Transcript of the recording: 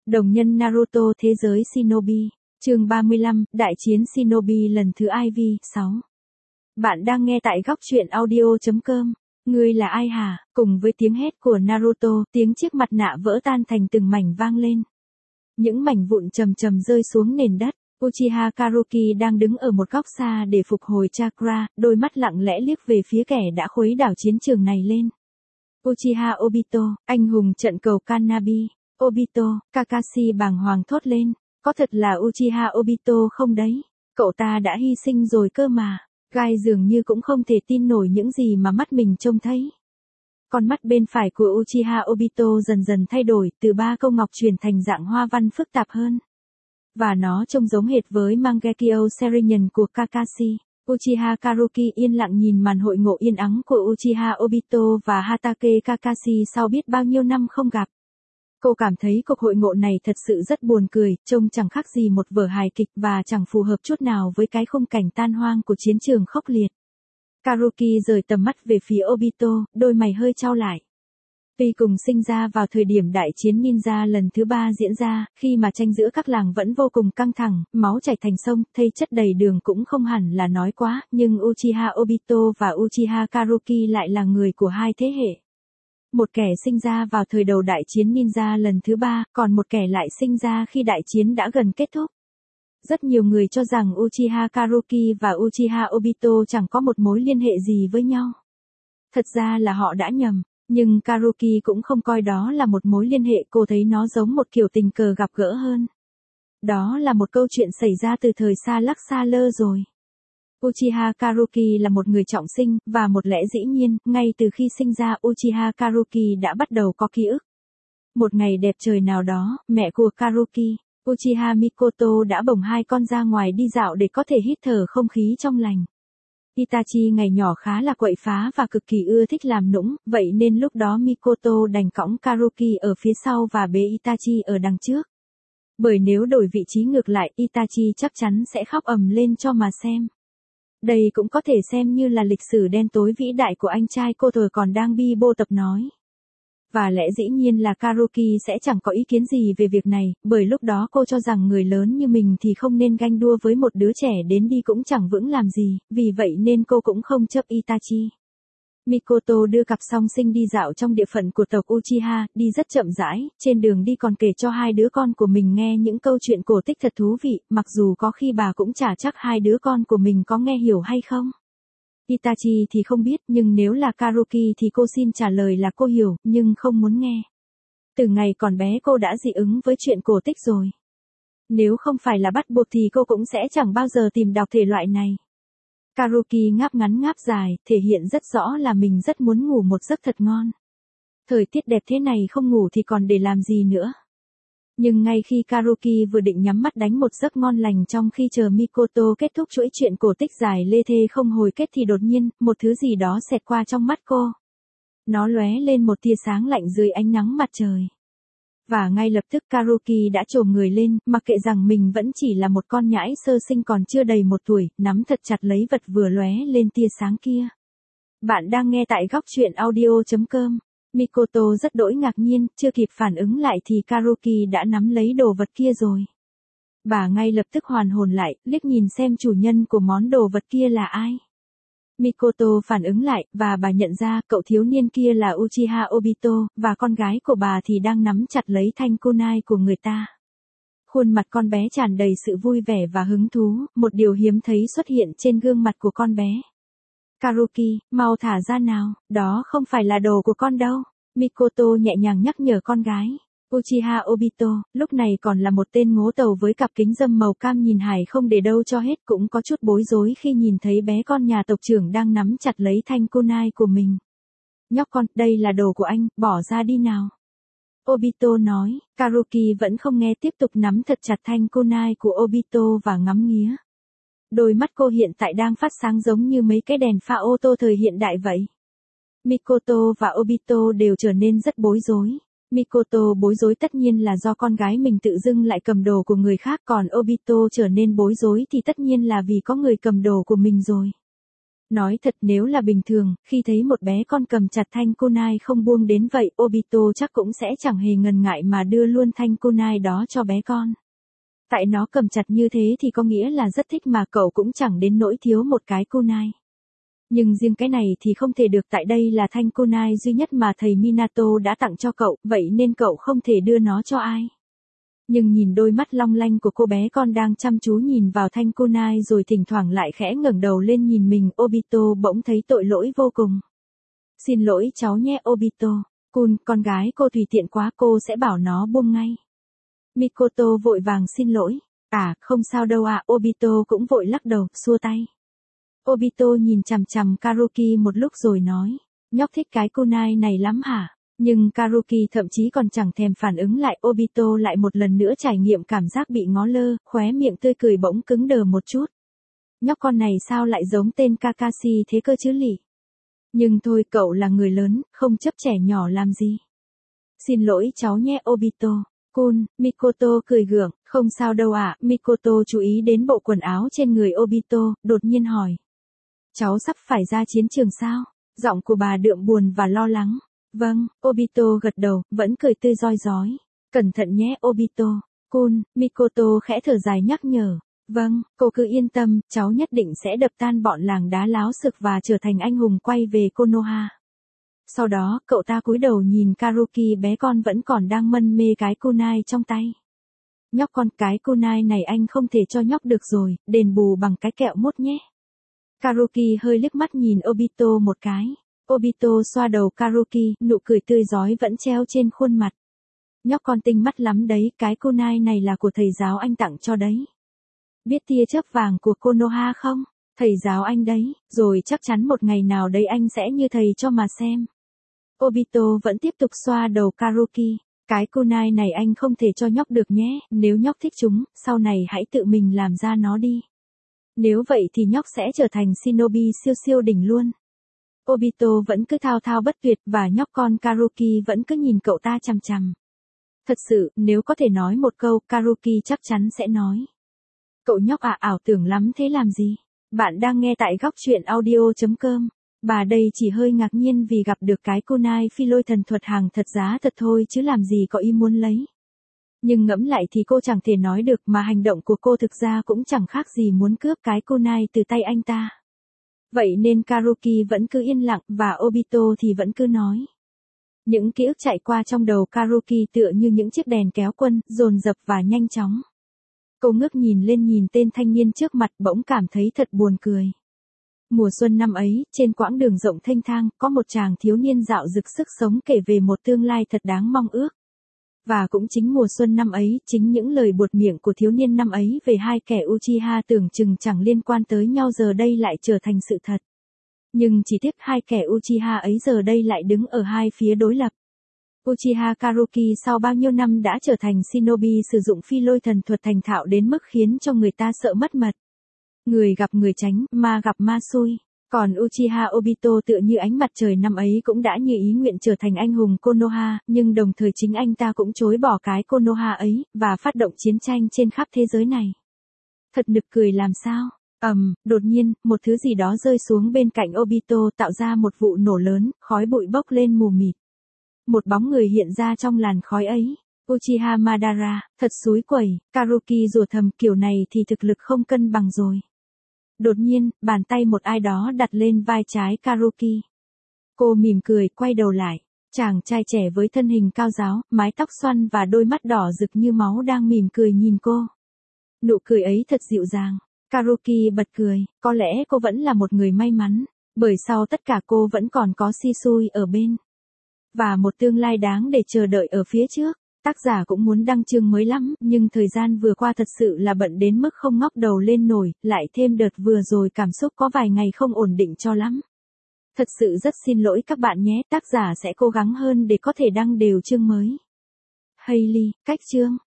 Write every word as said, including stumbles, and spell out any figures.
Đồng nhân Naruto thế giới Shinobi, chương ba mươi lăm, Đại chiến Shinobi lần thứ I V, sáu. Bạn đang nghe tại góc truyện audio chấm com. Ngươi là ai hả? Cùng với tiếng hét của Naruto, tiếng chiếc mặt nạ vỡ tan thành từng mảnh vang lên. Những mảnh vụn trầm trầm rơi xuống nền đất. Uchiha Karuki đang đứng ở một góc xa để phục hồi chakra, đôi mắt lặng lẽ liếc về phía kẻ đã khuấy đảo chiến trường này lên. Uchiha Obito, anh hùng trận cầu Kanabi. Obito, Kakashi bàng hoàng thốt lên, có thật là Uchiha Obito không đấy? Cậu ta đã hy sinh rồi cơ mà. Gai dường như cũng không thể tin nổi những gì mà mắt mình trông thấy. Con mắt bên phải của Uchiha Obito dần dần thay đổi, từ ba câu ngọc chuyển thành dạng hoa văn phức tạp hơn. Và nó trông giống hệt với Mangekyo Sharingan của Kakashi. Uchiha Karuki yên lặng nhìn màn hội ngộ yên ắng của Uchiha Obito và Hatake Kakashi sau biết bao nhiêu năm không gặp. Cô cảm thấy cuộc hội ngộ này thật sự rất buồn cười, trông chẳng khác gì một vở hài kịch và chẳng phù hợp chút nào với cái khung cảnh tan hoang của chiến trường khốc liệt. Karuki rời tầm mắt về phía Obito, đôi mày hơi chau lại. Tuy cùng sinh ra vào thời điểm đại chiến ninja lần thứ ba diễn ra, khi mà tranh giữa các làng vẫn vô cùng căng thẳng, máu chảy thành sông, thây chất đầy đường cũng không hẳn là nói quá, nhưng Uchiha Obito và Uchiha Karuki lại là người của hai thế hệ. Một kẻ sinh ra vào thời đầu đại chiến ninja lần thứ ba, còn một kẻ lại sinh ra khi đại chiến đã gần kết thúc. Rất nhiều người cho rằng Uchiha Karuki và Uchiha Obito chẳng có một mối liên hệ gì với nhau. Thật ra là họ đã nhầm, nhưng Karuki cũng không coi đó là một mối liên hệ, cô thấy nó giống một kiểu tình cờ gặp gỡ hơn. Đó là một câu chuyện xảy ra từ thời xa lắc xa lơ rồi. Uchiha Karuki là một người trọng sinh, và một lẽ dĩ nhiên, ngay từ khi sinh ra Uchiha Karuki đã bắt đầu có ký ức. Một ngày đẹp trời nào đó, mẹ của Karuki, Uchiha Mikoto đã bồng hai con ra ngoài đi dạo để có thể hít thở không khí trong lành. Itachi ngày nhỏ khá là quậy phá và cực kỳ ưa thích làm nũng, vậy nên lúc đó Mikoto đành cõng Karuki ở phía sau và bế Itachi ở đằng trước. Bởi nếu đổi vị trí ngược lại, Itachi chắc chắn sẽ khóc ầm lên cho mà xem. Đây cũng có thể xem như là lịch sử đen tối vĩ đại của anh trai cô thời còn đang bi bô tập nói. Và lẽ dĩ nhiên là Karuki sẽ chẳng có ý kiến gì về việc này, bởi lúc đó cô cho rằng người lớn như mình thì không nên ganh đua với một đứa trẻ đến đi cũng chẳng vững làm gì, vì vậy nên cô cũng không chấp Itachi. Mikoto đưa cặp song sinh đi dạo trong địa phận của tộc Uchiha, đi rất chậm rãi, trên đường đi còn kể cho hai đứa con của mình nghe những câu chuyện cổ tích thật thú vị, mặc dù có khi bà cũng chả chắc hai đứa con của mình có nghe hiểu hay không. Itachi thì không biết, nhưng nếu là Karuki thì cô xin trả lời là cô hiểu, nhưng không muốn nghe. Từ ngày còn bé cô đã dị ứng với chuyện cổ tích rồi. Nếu không phải là bắt buộc thì cô cũng sẽ chẳng bao giờ tìm đọc thể loại này. Karuki ngáp ngắn ngáp dài, thể hiện rất rõ là mình rất muốn ngủ một giấc thật ngon. Thời tiết đẹp thế này không ngủ thì còn để làm gì nữa. Nhưng ngay khi Karuki vừa định nhắm mắt đánh một giấc ngon lành trong khi chờ Mikoto kết thúc chuỗi chuyện cổ tích dài lê thê không hồi kết thì đột nhiên, một thứ gì đó xẹt qua trong mắt cô. Nó lóe lên một tia sáng lạnh dưới ánh nắng mặt trời. Và ngay lập tức Karuki đã chồm người lên, mặc kệ rằng mình vẫn chỉ là một con nhãi sơ sinh còn chưa đầy một tuổi, nắm thật chặt lấy vật vừa lóe lên tia sáng kia. Bạn đang nghe tại góc truyện audio chấm com. Mikoto rất đỗi ngạc nhiên, chưa kịp phản ứng lại thì Karuki đã nắm lấy đồ vật kia rồi. Bà ngay lập tức hoàn hồn lại, liếc nhìn xem chủ nhân của món đồ vật kia là ai. Mikoto phản ứng lại, và bà nhận ra cậu thiếu niên kia là Uchiha Obito, và con gái của bà thì đang nắm chặt lấy thanh kunai của người ta. Khuôn mặt con bé tràn đầy sự vui vẻ và hứng thú, một điều hiếm thấy xuất hiện trên gương mặt của con bé. Karuki, mau thả ra nào, đó không phải là đồ của con đâu. Mikoto nhẹ nhàng nhắc nhở con gái. Uchiha Obito, lúc này còn là một tên ngố tàu với cặp kính râm màu cam nhìn hải không để đâu cho hết, cũng có chút bối rối khi nhìn thấy bé con nhà tộc trưởng đang nắm chặt lấy thanh kunai của mình. Nhóc con, đây là đồ của anh, bỏ ra đi nào. Obito nói, Karuki vẫn không nghe, tiếp tục nắm thật chặt thanh kunai của Obito và ngắm nghía. Đôi mắt cô hiện tại đang phát sáng giống như mấy cái đèn pha ô tô thời hiện đại vậy. Mikoto và Obito đều trở nên rất bối rối. Mikoto bối rối tất nhiên là do con gái mình tự dưng lại cầm đồ của người khác, còn Obito trở nên bối rối thì tất nhiên là vì có người cầm đồ của mình rồi. Nói thật nếu là bình thường, khi thấy một bé con cầm chặt thanh kunai không buông đến vậy, Obito chắc cũng sẽ chẳng hề ngần ngại mà đưa luôn thanh kunai đó cho bé con. Tại nó cầm chặt như thế thì có nghĩa là rất thích mà cậu cũng chẳng đến nỗi thiếu một cái kunai. Nhưng riêng cái này thì không thể được, tại đây là thanh kunai duy nhất mà thầy Minato đã tặng cho cậu, vậy nên cậu không thể đưa nó cho ai. Nhưng nhìn đôi mắt long lanh của cô bé con đang chăm chú nhìn vào thanh kunai rồi thỉnh thoảng lại khẽ ngẩng đầu lên nhìn mình, Obito bỗng thấy tội lỗi vô cùng. Xin lỗi cháu nhé Obito. Kun, con gái cô tùy tiện quá, cô sẽ bảo nó buông ngay. Mikoto vội vàng xin lỗi. À, không sao đâu ạ, à. Obito cũng vội lắc đầu, xua tay. Obito nhìn chằm chằm Karuki một lúc rồi nói. Nhóc thích cái kunai này lắm hả? Nhưng Karuki thậm chí còn chẳng thèm phản ứng lại, Obito lại một lần nữa trải nghiệm cảm giác bị ngó lơ, khóe miệng tươi cười bỗng cứng đờ một chút. Nhóc con này sao lại giống tên Kakashi thế cơ chứ lỉ? Nhưng thôi, cậu là người lớn, không chấp trẻ nhỏ làm gì. Xin lỗi cháu nhé Obito. Kun, Mikoto cười gượng, không sao đâu ạ. À. Mikoto chú ý đến bộ quần áo trên người Obito, đột nhiên hỏi. Cháu sắp phải ra chiến trường sao? Giọng của bà đượm buồn và lo lắng. Vâng, Obito gật đầu, vẫn cười tươi rói rói. Cẩn thận nhé Obito. Kun, Mikoto khẽ thở dài nhắc nhở. Vâng, cô cứ yên tâm, cháu nhất định sẽ đập tan bọn làng đá láo xực và trở thành anh hùng quay về Konoha. Sau đó, cậu ta cúi đầu nhìn Karuki bé con vẫn còn đang mân mê cái kunai trong tay. Nhóc con, cái kunai này anh không thể cho nhóc được rồi, đền bù bằng cái kẹo mốt nhé. Karuki hơi liếc mắt nhìn Obito một cái. Obito xoa đầu Karuki, nụ cười tươi rói vẫn treo trên khuôn mặt. Nhóc con tinh mắt lắm đấy, cái kunai này là của thầy giáo anh tặng cho đấy. Biết tia chớp vàng của Konoha không? Thầy giáo anh đấy, rồi chắc chắn một ngày nào đấy anh sẽ như thầy cho mà xem. Obito vẫn tiếp tục xoa đầu Karuki. Cái kunai này anh không thể cho nhóc được nhé, nếu nhóc thích chúng, sau này hãy tự mình làm ra nó đi. Nếu vậy thì nhóc sẽ trở thành shinobi siêu siêu đỉnh luôn. Obito vẫn cứ thao thao bất tuyệt và nhóc con Karuki vẫn cứ nhìn cậu ta chằm chằm. Thật sự, nếu có thể nói một câu, Karuki chắc chắn sẽ nói. Cậu nhóc à, ảo tưởng lắm thế làm gì? Bạn đang nghe tại góc truyện audio chấm com. Bà đây chỉ hơi ngạc nhiên vì gặp được cái kunai phi lôi thần thuật hàng thật giá thật thôi chứ làm gì có ý muốn lấy. Nhưng ngẫm lại thì cô chẳng thể nói được mà hành động của cô thực ra cũng chẳng khác gì muốn cướp cái kunai từ tay anh ta. Vậy nên Karuki vẫn cứ yên lặng và Obito thì vẫn cứ nói. Những ký ức chạy qua trong đầu Karuki tựa như những chiếc đèn kéo quân, dồn dập và nhanh chóng. Cô ngước nhìn lên nhìn tên thanh niên trước mặt bỗng cảm thấy thật buồn cười. Mùa xuân năm ấy, trên quãng đường rộng thênh thang, có một chàng thiếu niên dạo dực sức sống kể về một tương lai thật đáng mong ước. Và cũng chính mùa xuân năm ấy, chính những lời buột miệng của thiếu niên năm ấy về hai kẻ Uchiha tưởng chừng chẳng liên quan tới nhau giờ đây lại trở thành sự thật. Nhưng chỉ tiếc hai kẻ Uchiha ấy giờ đây lại đứng ở hai phía đối lập. Uchiha Karuki sau bao nhiêu năm đã trở thành shinobi sử dụng phi lôi thần thuật thành thạo đến mức khiến cho người ta sợ mất mật. Người gặp người tránh, ma gặp ma xui. Còn Uchiha Obito tựa như ánh mặt trời năm ấy cũng đã như ý nguyện trở thành anh hùng Konoha, nhưng đồng thời chính anh ta cũng chối bỏ cái Konoha ấy, và phát động chiến tranh trên khắp thế giới này. Thật nực cười làm sao? Ầm, um, đột nhiên, một thứ gì đó rơi xuống bên cạnh Obito tạo ra một vụ nổ lớn, khói bụi bốc lên mù mịt. Một bóng người hiện ra trong làn khói ấy. Uchiha Madara, thật xúi quẩy, Karuki rủa thầm kiểu này thì thực lực không cân bằng rồi. Đột nhiên, bàn tay một ai đó đặt lên vai trái Karuki. Cô mỉm cười, quay đầu lại. Chàng trai trẻ với thân hình cao ráo, mái tóc xoăn và đôi mắt đỏ rực như máu đang mỉm cười nhìn cô. Nụ cười ấy thật dịu dàng. Karuki bật cười, có lẽ cô vẫn là một người may mắn, bởi sau tất cả cô vẫn còn có Shisui ở bên. Và một tương lai đáng để chờ đợi ở phía trước. Tác giả cũng muốn đăng chương mới lắm, nhưng thời gian vừa qua thật sự là bận đến mức không ngóc đầu lên nổi, lại thêm đợt vừa rồi cảm xúc có vài ngày không ổn định cho lắm. Thật sự rất xin lỗi các bạn nhé, tác giả sẽ cố gắng hơn để có thể đăng đều chương mới. Hailey, cách chương.